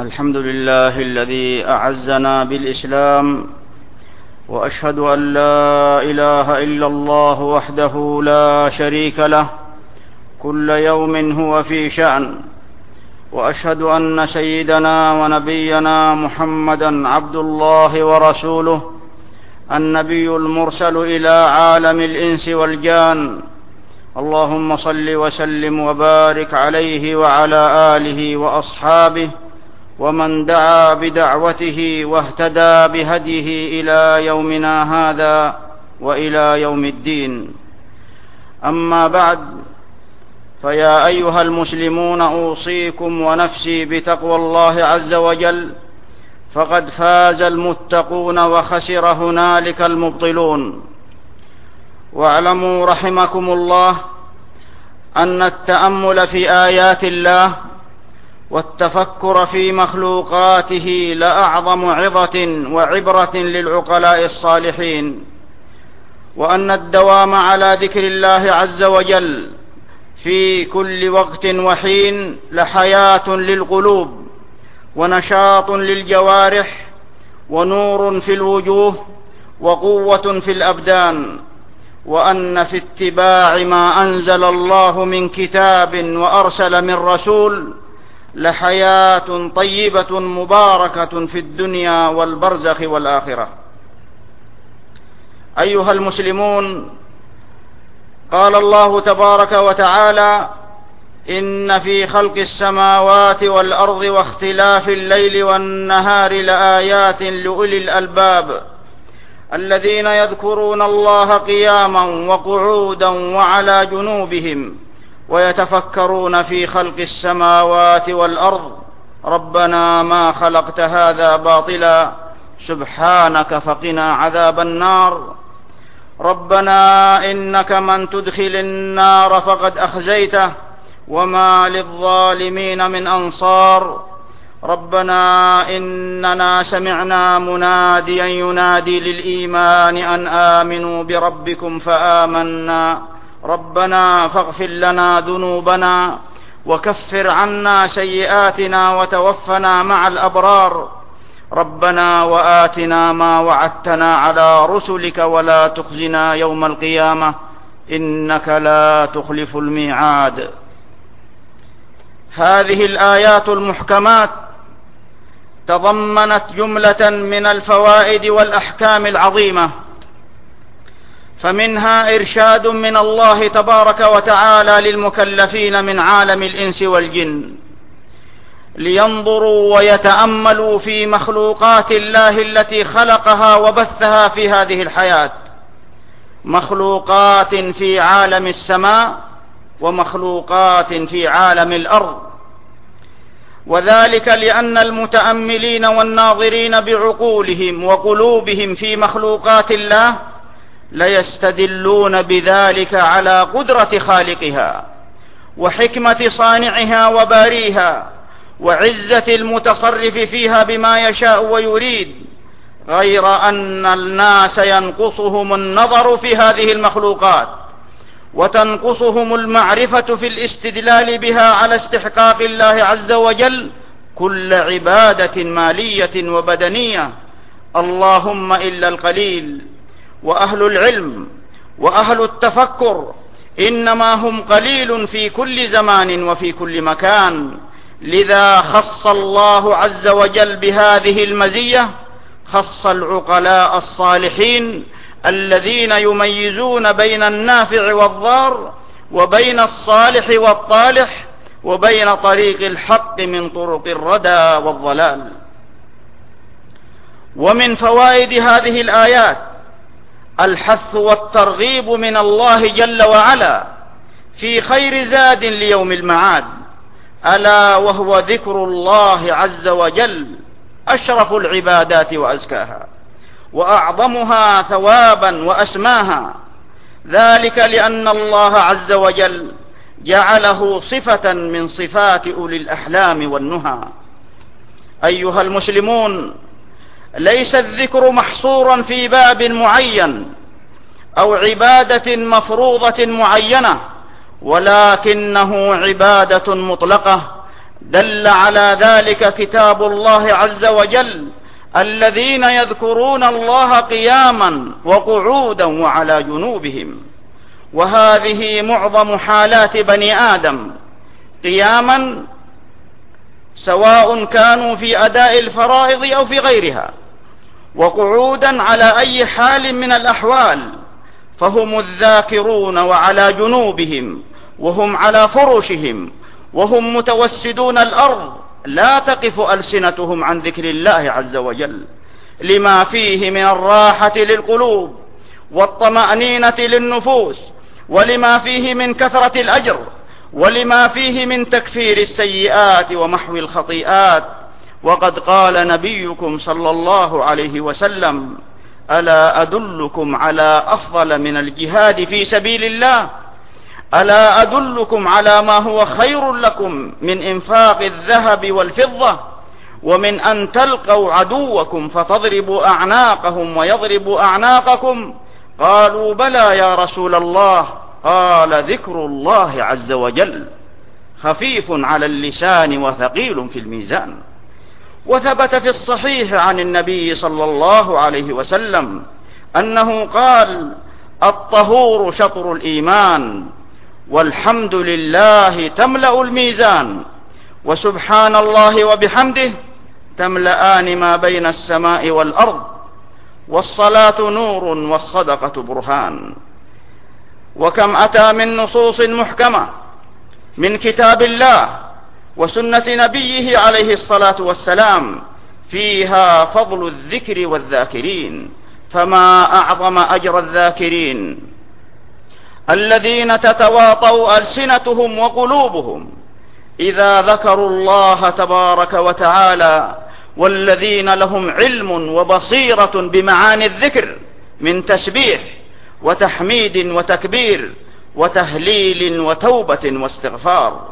الحمد لله الذي أعزنا بالإسلام، وأشهد أن لا إله إلا الله وحده لا شريك له كل يوم هو في شأن، وأشهد أن سيدنا ونبينا محمدا عبد الله ورسوله، النبي المرسل إلى عالم الإنس والجان. اللهم صل وسلم وبارك عليه وعلى آله وأصحابه ومن دعا بدعوته واهتدى بهديه إلى يومنا هذا وإلى يوم الدين. أما بعد، فيا أيها المسلمون، أوصيكم ونفسي بتقوى الله عز وجل، فقد فاز المتقون وخسر هنالك المبطلون. واعلموا رحمكم الله أن التأمل في آيات الله والتفكر في مخلوقاته لأعظم عظة وعبرة للعقلاء الصالحين، وأن الدوام على ذكر الله عز وجل في كل وقت وحين لحياة للقلوب ونشاط للجوارح ونور في الوجوه وقوة في الأبدان، وأن في اتباع ما أنزل الله من كتاب وأرسل من رسول لحياة طيبة مباركة في الدنيا والبرزخ والآخرة. أيها المسلمون، قال الله تبارك وتعالى: إن في خلق السماوات والأرض واختلاف الليل والنهار لآيات لأولي الألباب الذين يذكرون الله قياما وقعودا وعلى جنوبهم ويتفكرون في خلق السماوات والأرض ربنا ما خلقت هذا باطلا سبحانك فقنا عذاب النار. ربنا إنك من تدخل النار فقد أخزيته وما للظالمين من أنصار. ربنا إننا سمعنا مناديا ينادي للإيمان أن آمنوا بربكم فآمنا. ربنا فاغفر لنا ذنوبنا وكفر عنا سيئاتنا وتوفنا مع الأبرار. ربنا وآتنا ما وعدتنا على رسلك ولا تخزنا يوم القيامة إنك لا تخلف الميعاد. هذه الآيات المحكمات تضمنت جملة من الفوائد والأحكام العظيمة، فمنها إرشاد من الله تبارك وتعالى للمكلفين من عالم الإنس والجن لينظروا ويتأملوا في مخلوقات الله التي خلقها وبثها في هذه الحياة، مخلوقات في عالم السماء ومخلوقات في عالم الأرض، وذلك لأن المتأملين والناظرين بعقولهم وقلوبهم في مخلوقات الله ليستدلون بذلك على قدرة خالقها وحكمة صانعها وباريها وعزة المتصرف فيها بما يشاء ويريد، غير أن الناس ينقصهم النظر في هذه المخلوقات وتنقصهم المعرفة في الاستدلال بها على استحقاق الله عز وجل كل عبادة مالية وبدنية، اللهم إلا القليل. وأهل العلم وأهل التفكر إنما هم قليل في كل زمان وفي كل مكان، لذا خص الله عز وجل بهذه المزية، خص العقلاء الصالحين الذين يميزون بين النافع والضار وبين الصالح والطالح وبين طريق الحق من طرق الردى والضلال. ومن فوائد هذه الآيات الحث والترغيب من الله جل وعلا في خير زاد ليوم المعاد، ألا وهو ذكر الله عز وجل، أشرف العبادات وأزكاها وأعظمها ثوابا وأسماها، ذلك لأن الله عز وجل جعله صفة من صفات أولي الأحلام والنهى. أيها المسلمون، ليس الذكر محصورا في باب معين أو عبادة مفروضة معينة، ولكنه عبادة مطلقة دل على ذلك كتاب الله عز وجل: الذين يذكرون الله قياما وقعودا وعلى جنوبهم. وهذه معظم حالات بني آدم: قياما سواء كانوا في أداء الفرائض أو في غيرها، وقعودا على أي حال من الأحوال، فهم الذاكرون وعلى جنوبهم، وهم على فرشهم، وهم متوسدون الأرض، لا تقف ألسنتهم عن ذكر الله عز وجل، لما فيه من الراحة للقلوب والطمأنينة للنفوس، ولما فيه من كثرة الأجر، ولما فيه من تكفير السيئات ومحو الخطيئات. وقد قال نبيكم صلى الله عليه وسلم: ألا أدلكم على أفضل من الجهاد في سبيل الله؟ ألا أدلكم على ما هو خير لكم من إنفاق الذهب والفضة، ومن أن تلقوا عدوكم فتضربوا أعناقهم ويضربوا أعناقكم؟ قالوا: بلى يا رسول الله. قال: ذكر الله عز وجل خفيف على اللسان وثقيل في الميزان. وثبت في الصحيح عن النبي صلى الله عليه وسلم أنه قال: الطهور شطر الإيمان، والحمد لله تملأ الميزان، وسبحان الله وبحمده تملأان ما بين السماء والأرض، والصلاة نور والصدقة برهان. وكم أتى من نصوص محكمة من كتاب الله وسنة نبيه عليه الصلاة والسلام فيها فضل الذكر والذاكرين، فما أعظم أجر الذاكرين الذين تتواطأ ألسنتهم وقلوبهم إذا ذكروا الله تبارك وتعالى، والذين لهم علم وبصيرة بمعاني الذكر من تسبيح وتحميد وتكبير وتهليل وتوبة واستغفار.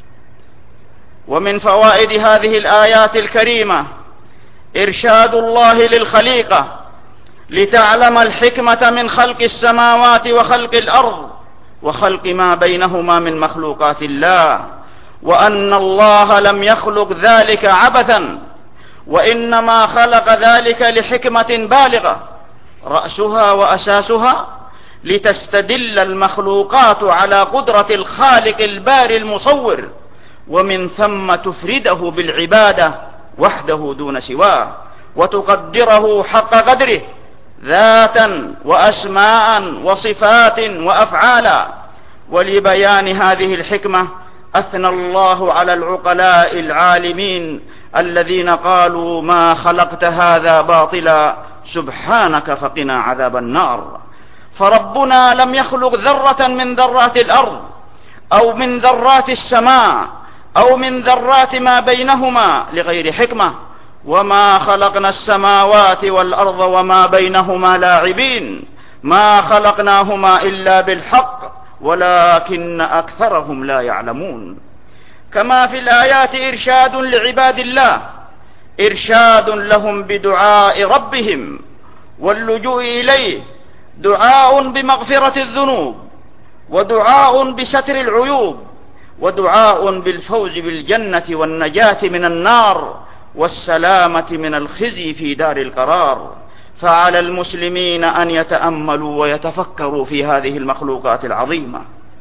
ومن فوائد هذه الآيات الكريمة إرشاد الله للخليقة لتعلم الحكمة من خلق السماوات وخلق الأرض وخلق ما بينهما من مخلوقات الله، وأن الله لم يخلق ذلك عبثا، وإنما خلق ذلك لحكمة بالغة رأسها وأساسها لتستدل المخلوقات على قدرة الخالق الباري المصور، ومن ثم تفرده بالعبادة وحده دون سواه، وتقدره حق قدره ذاتا وأسماء وصفات وأفعالا. ولبيان هذه الحكمة أثنى الله على العقلاء العالمين الذين قالوا: ما خلقت هذا باطلا سبحانك فقنا عذاب النار. فربنا لم يخلق ذرة من ذرات الأرض أو من ذرات السماء أو من ذرات ما بينهما لغير حكمة، وما خلقنا السماوات والأرض وما بينهما لاعبين، ما خلقناهما إلا بالحق ولكن أكثرهم لا يعلمون. كما في الآيات إرشاد لعباد الله، إرشاد لهم بدعاء ربهم واللجوء إليه، دعاء بمغفرة الذنوب، ودعاء بستر العيوب، ودعاء بالفوز بالجنة والنجاة من النار والسلامة من الخزي في دار القرار. فعلى المسلمين أن يتأملوا ويتفكروا في هذه المخلوقات العظيمة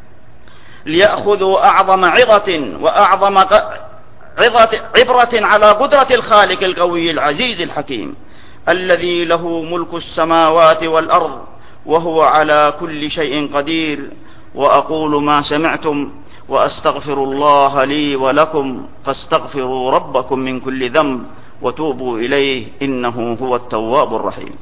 ليأخذوا أعظم عظة وأعظم عبرة على قدرة الخالق القوي العزيز الحكيم الذي له ملك السماوات والأرض وهو على كل شيء قدير. وأقول ما سمعتم وأستغفر الله لي ولكم، فاستغفروا ربكم من كل ذنب وتوبوا إليه إنه هو التواب الرحيم.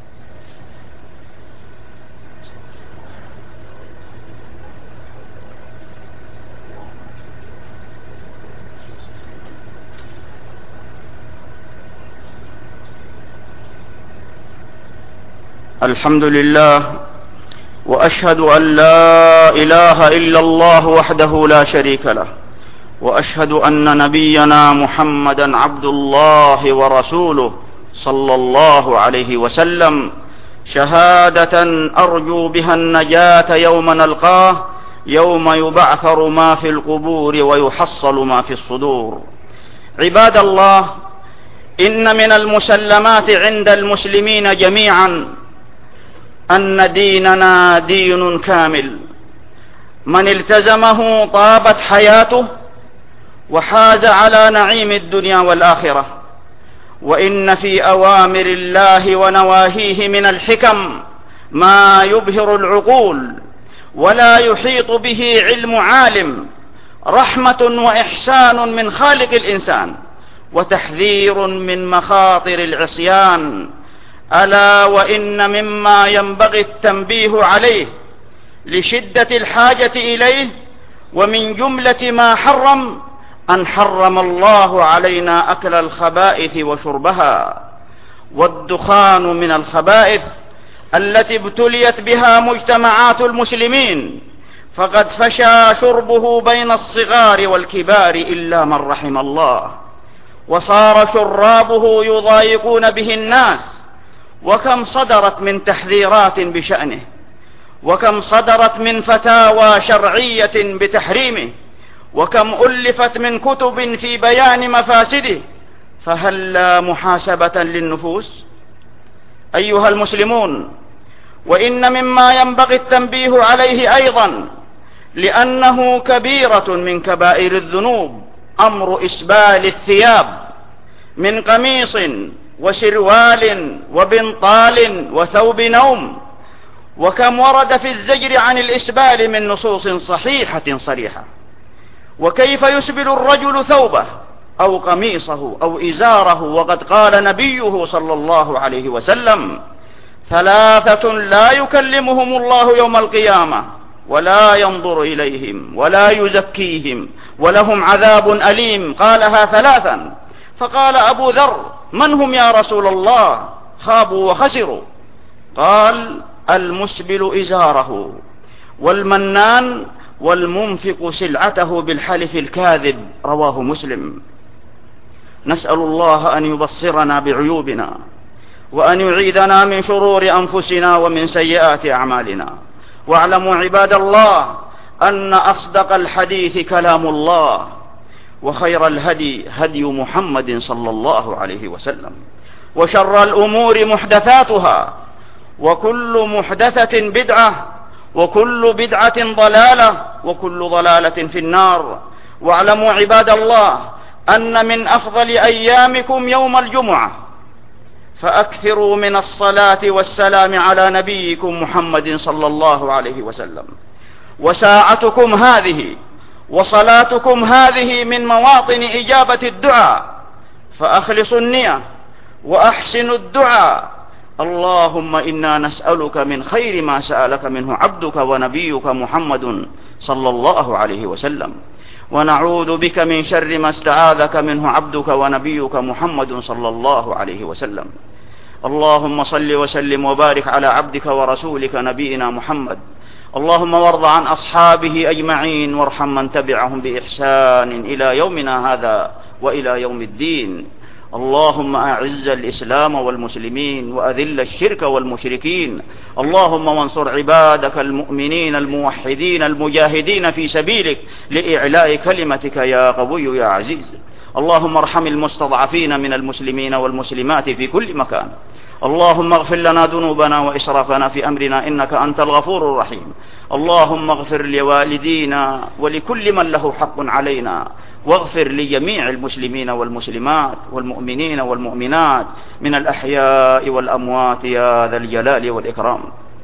الحمد لله، وأشهد أن لا إله إلا الله وحده لا شريك له، وأشهد أن نبينا محمدا عبد الله ورسوله صلى الله عليه وسلم، شهادة أرجو بها النجاة يوم نلقاه يوم يبعثر ما في القبور ويحصل ما في الصدور. عباد الله، إن من المسلمات عند المسلمين جميعا أن ديننا دين كامل، من التزمه طابت حياته وحاز على نعيم الدنيا والآخرة. وإن في أوامر الله ونواهيه من الحكم ما يبهر العقول ولا يحيط به علم عالم، رحمة وإحسان من خالق الإنسان وتحذير من مخاطر العصيان. ألا وإن مما ينبغي التنبيه عليه لشدة الحاجة إليه ومن جملة ما حرم أن حرم الله علينا أكل الخبائث وشربها، والدخان من الخبائث التي ابتليت بها مجتمعات المسلمين، فقد فشى شربه بين الصغار والكبار إلا من رحم الله، وصار شرابه يضايقون به الناس. وكم صدرت من تحذيرات بشأنه، وكم صدرت من فتاوى شرعية بتحريمه، وكم ألفت من كتب في بيان مفاسده، فهلا محاسبة للنفوس؟ أيها المسلمون، وإن مما ينبغي التنبيه عليه أيضا لأنه كبيرة من كبائر الذنوب أمر إسبال الثياب من قميص وسروال وبنطال وثوب نوم، وكم ورد في الزجر عن الإسبال من نصوص صحيحة صريحة. وكيف يسبل الرجل ثوبه أو قميصه أو إزاره، وقد قال نبيه صلى الله عليه وسلم: ثلاثة لا يكلمهم الله يوم القيامة ولا ينظر إليهم ولا يزكيهم ولهم عذاب أليم. قالها ثلاثا، فقال أبو ذر: من هم يا رسول الله؟ خابوا وخسروا. قال: المسبل إزاره، والمنان، والمنفق سلعته بالحلف الكاذب. رواه مسلم. نسأل الله أن يبصرنا بعيوبنا، وأن يعيذنا من شرور أنفسنا ومن سيئات أعمالنا. واعلموا عباد الله أن أصدق الحديث كلام الله، وخير الهدي هدي محمد صلى الله عليه وسلم، وشر الأمور محدثاتها، وكل محدثة بدعة، وكل بدعة ضلالة، وكل ضلالة في النار. واعلموا عباد الله أن من أفضل أيامكم يوم الجمعة، فأكثروا من الصلاة والسلام على نبيكم محمد صلى الله عليه وسلم. وساعتكم هذه وصلاتكم هذه من مواطن إجابة الدعاء، فأخلصوا النية وأحسنوا الدعاء. اللهم إنا نسألك من خير ما سألك منه عبدك ونبيك محمد صلى الله عليه وسلم، ونعوذ بك من شر ما استعاذك منه عبدك ونبيك محمد صلى الله عليه وسلم. اللهم صل وسلم وبارك على عبدك ورسولك نبينا محمد. اللهم وارض عن أصحابه أجمعين، وارحم من تبعهم بإحسان إلى يومنا هذا وإلى يوم الدين. اللهم أعز الإسلام والمسلمين، وأذل الشرك والمشركين. اللهم وانصر عبادك المؤمنين الموحدين المجاهدين في سبيلك لإعلاء كلمتك يا قوي يا عزيز. اللهم ارحم المستضعفين من المسلمين والمسلمات في كل مكان. اللهم اغفر لنا ذنوبنا وإسرافنا في أمرنا إنك أنت الغفور الرحيم. اللهم اغفر لوالدينا ولكل من له حق علينا، واغفر لجميع المسلمين والمسلمات والمؤمنين والمؤمنات من الأحياء والأموات يا ذا الجلال والإكرام.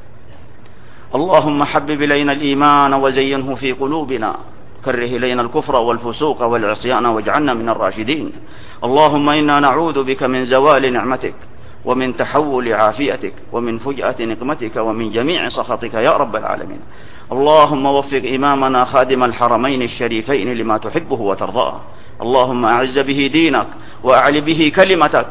اللهم حبب إلينا الإيمان وزينه في قلوبنا، كره إلينا الكفر والفسوق والعصيان واجعلنا من الراشدين. اللهم إنا نعوذ بك من زوال نعمتك، ومن تحول عافيتك، ومن فجأة نقمتك، ومن جميع سخطك يا رب العالمين. اللهم وفق إمامنا خادم الحرمين الشريفين لما تحبه وترضاه. اللهم أعز به دينك، وأعل به كلمتك،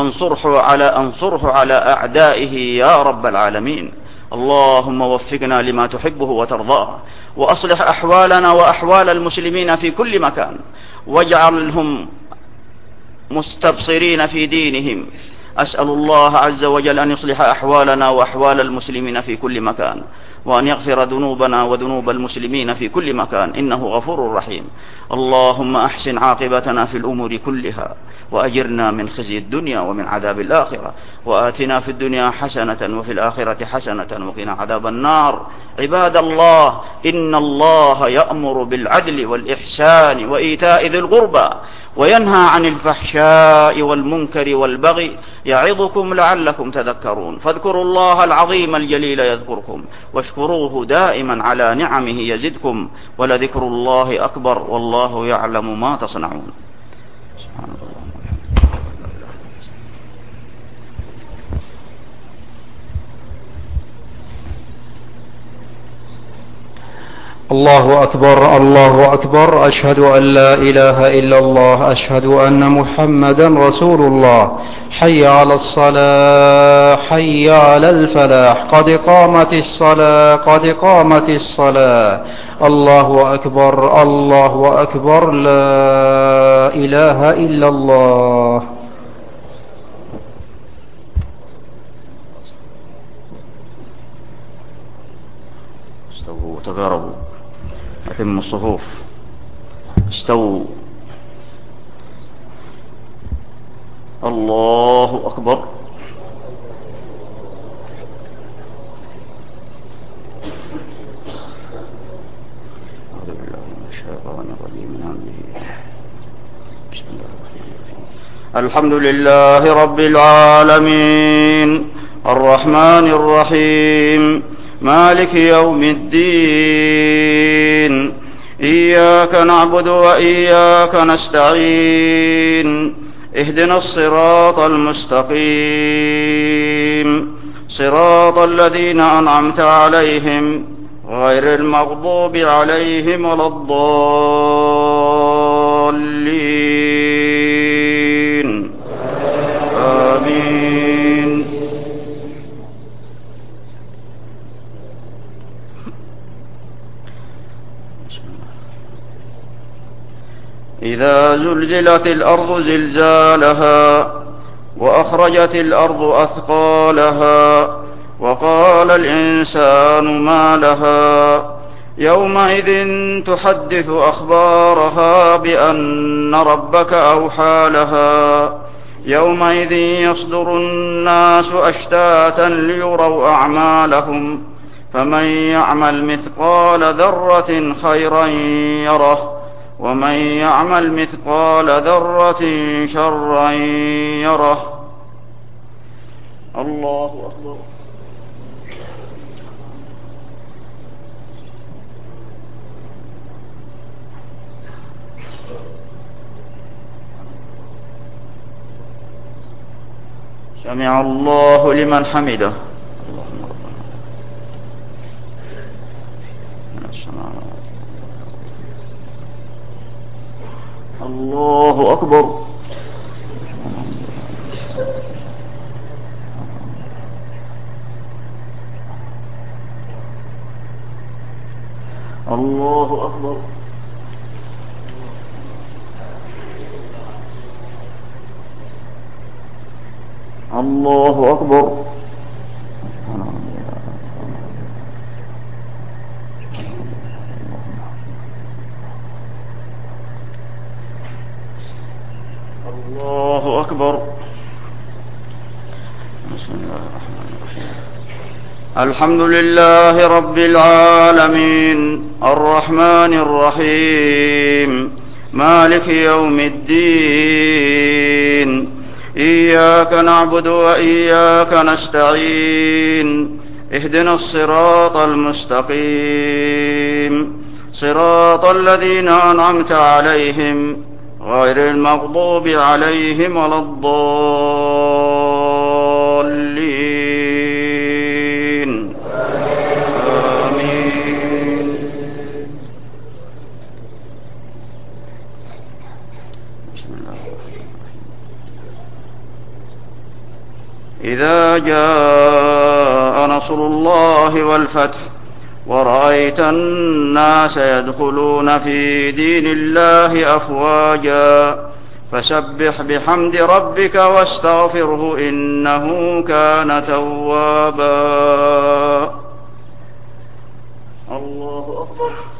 وانصره على أعدائه يا رب العالمين. اللهم وفقنا لما تحبه وترضاه، وأصلح أحوالنا وأحوال المسلمين في كل مكان، واجعلهم مستبصرين في دينهم، أسأل الله عز وجل أن يصلح أحوالنا وأحوال المسلمين في كل مكان، وأن يغفر ذنوبنا وذنوب المسلمين في كل مكان، إنه غفور رحيم. اللهم أحسن عاقبتنا في الأمور كلها، وأجرنا من خزي الدنيا ومن عذاب الآخرة، وآتنا في الدنيا حسنة وفي الآخرة حسنة وقنا عذاب النار. عباد الله، إن الله يأمر بالعدل والإحسان وإيتاء ذي القربى، وينهى عن الفحشاء والمنكر والبغي، يعظكم لعلكم تذكرون. فاذكروا الله العظيم الجليل يذكركم، واشكروه دائما على نعمه يزدكم، ولذكر الله أكبر، والله يعلم ما تصنعون. سبحان الله. الله أكبر الله أكبر، أشهد أن لا إله إلا الله، أشهد أن محمدا رسول الله. حي على الصلاة، حي على الفلاح، قد قامت الصلاة، قد قامت الصلاة. الله أكبر الله أكبر، لا إله إلا الله. استووا وتقاربوا، أتموا الصفوف، استووا. الله أكبر. أعوذ بالله من الشيطان الرجيم. بسم الله الرحمن الرحيم. الحمد لله رب العالمين، الرحمن الرحيم، مالك يوم الدين، إياك نعبد وإياك نستعين، اهدنا الصراط المستقيم، صراط الذين أنعمت عليهم غير المغضوب عليهم ولا الضالين. آمين. إذا زلزلت الأرض زلزالها، وأخرجت الأرض أثقالها، وقال الإنسان ما لها، يومئذ تحدث أخبارها بأن ربك أوحى لها، يومئذ يصدر الناس أشتاتا ليروا أعمالهم، فمن يعمل مثقال ذرة خيرا يره، ومن يعمل مثقال ذرة شرا يره. الله أكبر. سمع الله لمن حمده. اللهم ربنا من السماوات. الله أكبر. الله أكبر. الله أكبر. الله أكبر. بسم الله الرحمن الرحيم. الحمد لله رب العالمين، الرحمن الرحيم، مالك يوم الدين، إياك نعبد وإياك نستعين، اهدنا الصراط المستقيم، صراط الذين أنعمت عليهم غير المغضوب عليهم ولا الضالين. آمين. بسم الله الرحمن الرحيم. إذا جاء نصر الله والفتح، ورأيت الناس يدخلون في دين الله أفواجا، فسبح بحمد ربك واستغفره إنه كان توابا. الله أكبر.